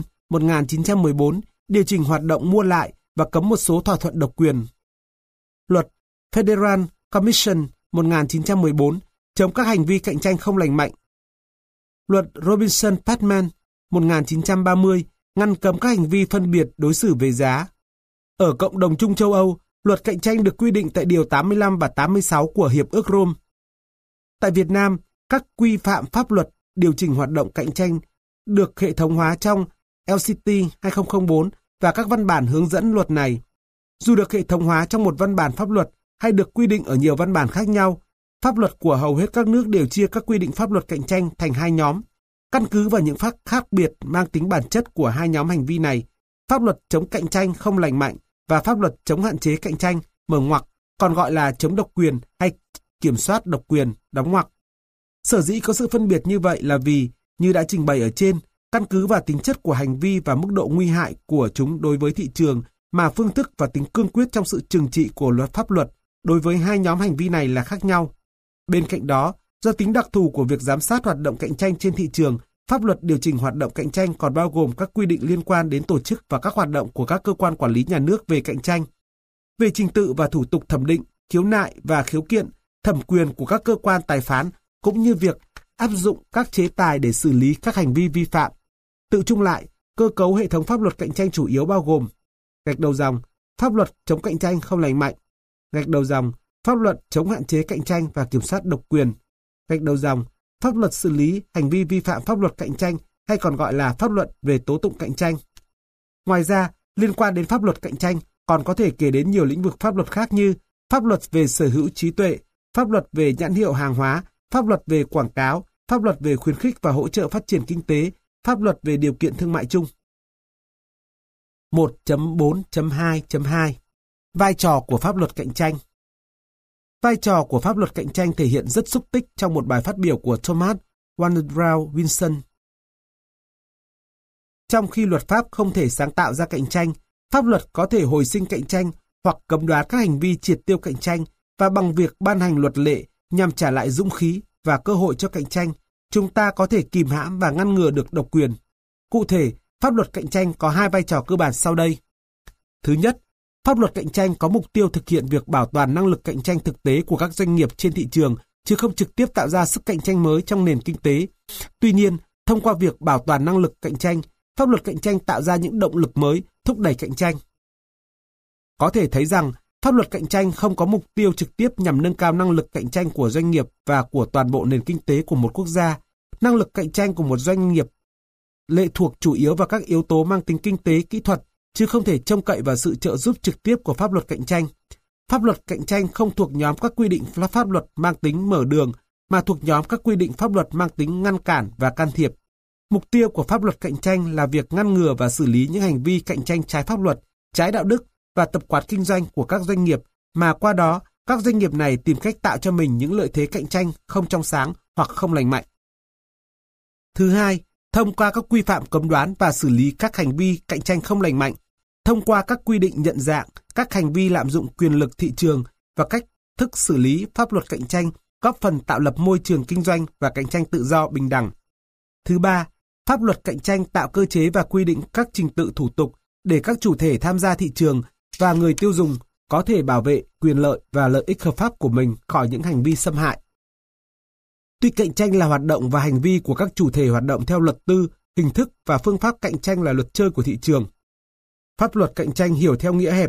1914 điều chỉnh hoạt động mua lại và cấm một số thỏa thuận độc quyền, Luật Federal Commission 1914 chống các hành vi cạnh tranh không lành mạnh, Luật Robinson-Patman 1930 ngăn cấm các hành vi phân biệt đối xử về giá. Ở cộng đồng chung châu Âu, luật cạnh tranh được quy định tại Điều 85 và 86 của Hiệp ước Rome. Tại Việt Nam, các quy phạm pháp luật điều chỉnh hoạt động cạnh tranh được hệ thống hóa trong LCT 2004 và các văn bản hướng dẫn luật này. Dù được hệ thống hóa trong một văn bản pháp luật hay được quy định ở nhiều văn bản khác nhau, pháp luật của hầu hết các nước đều chia các quy định pháp luật cạnh tranh thành hai nhóm. Căn cứ vào những khác biệt mang tính bản chất của hai nhóm hành vi này, pháp luật chống cạnh tranh không lành mạnh và pháp luật chống hạn chế cạnh tranh mở ngoặc, còn gọi là chống độc quyền hay kiểm soát độc quyền đóng ngoặc. Sở dĩ có sự phân biệt như vậy là vì, như đã trình bày ở trên, căn cứ vào tính chất của hành vi và mức độ nguy hại của chúng đối với thị trường mà phương thức và tính cương quyết trong sự trừng trị của luật pháp luật đối với hai nhóm hành vi này là khác nhau. Bên cạnh đó, do tính đặc thù của việc giám sát hoạt động cạnh tranh trên thị trường, pháp luật điều chỉnh hoạt động cạnh tranh còn bao gồm các quy định liên quan đến tổ chức và các hoạt động của các cơ quan quản lý nhà nước về cạnh tranh, về trình tự và thủ tục thẩm định, khiếu nại và khiếu kiện, thẩm quyền của các cơ quan tài phán, cũng như việc áp dụng các chế tài để xử lý các hành vi vi phạm. Tự chung lại, cơ cấu hệ thống pháp luật cạnh tranh chủ yếu bao gồm: gạch đầu dòng, pháp luật chống cạnh tranh không lành mạnh; gạch đầu dòng, pháp luật chống hạn chế cạnh tranh và kiểm soát độc quyền; gạch đầu dòng, pháp luật xử lý hành vi vi phạm pháp luật cạnh tranh hay còn gọi là pháp luật về tố tụng cạnh tranh. Ngoài ra, liên quan đến pháp luật cạnh tranh còn có thể kể đến nhiều lĩnh vực pháp luật khác như pháp luật về sở hữu trí tuệ, pháp luật về nhãn hiệu hàng hóa, pháp luật về quảng cáo, pháp luật về khuyến khích và hỗ trợ phát triển kinh tế, pháp luật về điều kiện thương mại chung. 1.4.2.2 Vai trò của pháp luật cạnh tranh. Vai trò của pháp luật cạnh tranh thể hiện rất xúc tích trong một bài phát biểu của Thomas Woodrow Wilson. Trong khi luật pháp không thể sáng tạo ra cạnh tranh, pháp luật có thể hồi sinh cạnh tranh hoặc cấm đoán các hành vi triệt tiêu cạnh tranh, và bằng việc ban hành luật lệ nhằm trả lại dũng khí và cơ hội cho cạnh tranh, chúng ta có thể kìm hãm và ngăn ngừa được độc quyền. Cụ thể, pháp luật cạnh tranh có hai vai trò cơ bản sau đây. Thứ nhất, pháp luật cạnh tranh có mục tiêu thực hiện việc bảo toàn năng lực cạnh tranh thực tế của các doanh nghiệp trên thị trường, chứ không trực tiếp tạo ra sức cạnh tranh mới trong nền kinh tế. Tuy nhiên, thông qua việc bảo toàn năng lực cạnh tranh, pháp luật cạnh tranh tạo ra những động lực mới, thúc đẩy cạnh tranh. Có thể thấy rằng, pháp luật cạnh tranh không có mục tiêu trực tiếp nhằm nâng cao năng lực cạnh tranh của doanh nghiệp và của toàn bộ nền kinh tế của một quốc gia. Năng lực cạnh tranh của một doanh nghiệp lệ thuộc chủ yếu vào các yếu tố mang tính kinh tế, kỹ thuật, chứ không thể trông cậy vào sự trợ giúp trực tiếp của pháp luật cạnh tranh. Pháp luật cạnh tranh không thuộc nhóm các quy định pháp luật mang tính mở đường, mà thuộc nhóm các quy định pháp luật mang tính ngăn cản và can thiệp. Mục tiêu của pháp luật cạnh tranh là việc ngăn ngừa và xử lý những hành vi cạnh tranh trái pháp luật, trái đạo đức và tập quán kinh doanh của các doanh nghiệp, mà qua đó các doanh nghiệp này tìm cách tạo cho mình những lợi thế cạnh tranh không trong sáng hoặc không lành mạnh. Thứ hai, thông qua các quy phạm cấm đoán và xử lý các hành vi cạnh tranh không lành mạnh, thông qua các quy định nhận dạng, các hành vi lạm dụng quyền lực thị trường và cách thức xử lý pháp luật cạnh tranh góp phần tạo lập môi trường kinh doanh và cạnh tranh tự do bình đẳng. Thứ ba, pháp luật cạnh tranh tạo cơ chế và quy định các trình tự thủ tục để các chủ thể tham gia thị trường và người tiêu dùng có thể bảo vệ quyền lợi và lợi ích hợp pháp của mình khỏi những hành vi xâm hại. Tuy cạnh tranh là hoạt động và hành vi của các chủ thể hoạt động theo luật tư, hình thức và phương pháp cạnh tranh là luật chơi của thị trường. Pháp luật cạnh tranh hiểu theo nghĩa hẹp,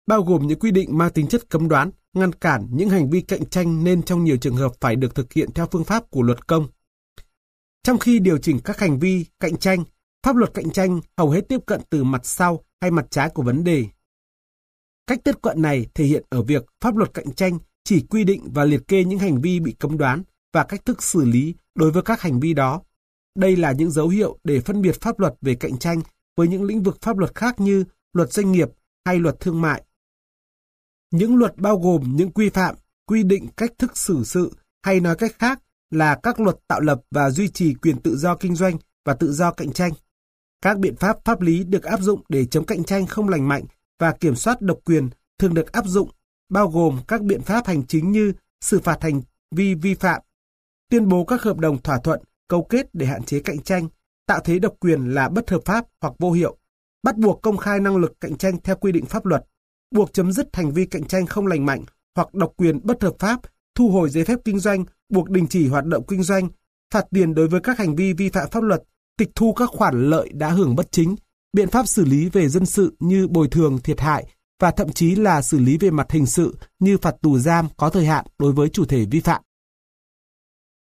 bao gồm những quy định mang tính chất cấm đoán, ngăn cản những hành vi cạnh tranh nên trong nhiều trường hợp phải được thực hiện theo phương pháp của luật công. Trong khi điều chỉnh các hành vi cạnh tranh, pháp luật cạnh tranh hầu hết tiếp cận từ mặt sau hay mặt trái của vấn đề. Cách tiếp cận này thể hiện ở việc pháp luật cạnh tranh chỉ quy định và liệt kê những hành vi bị cấm đoán và cách thức xử lý đối với các hành vi đó. Đây là những dấu hiệu để phân biệt pháp luật về cạnh tranh với những lĩnh vực pháp luật khác như luật doanh nghiệp hay luật thương mại. Những luật bao gồm những quy phạm, quy định cách thức xử sự, hay nói cách khác là các luật tạo lập và duy trì quyền tự do kinh doanh và tự do cạnh tranh. Các biện pháp pháp lý được áp dụng để chống cạnh tranh không lành mạnh và kiểm soát độc quyền thường được áp dụng, bao gồm các biện pháp hành chính như xử phạt hành vi vi phạm, tuyên bố các hợp đồng thỏa thuận, câu kết để hạn chế cạnh tranh, tạo thế độc quyền là bất hợp pháp hoặc vô hiệu, bắt buộc công khai năng lực cạnh tranh theo quy định pháp luật, buộc chấm dứt hành vi cạnh tranh không lành mạnh hoặc độc quyền bất hợp pháp, thu hồi giấy phép kinh doanh, buộc đình chỉ hoạt động kinh doanh, phạt tiền đối với các hành vi vi phạm pháp luật, tịch thu các khoản lợi đã hưởng bất chính, biện pháp xử lý về dân sự như bồi thường thiệt hại và thậm chí là xử lý về mặt hình sự như phạt tù giam có thời hạn đối với chủ thể vi phạm.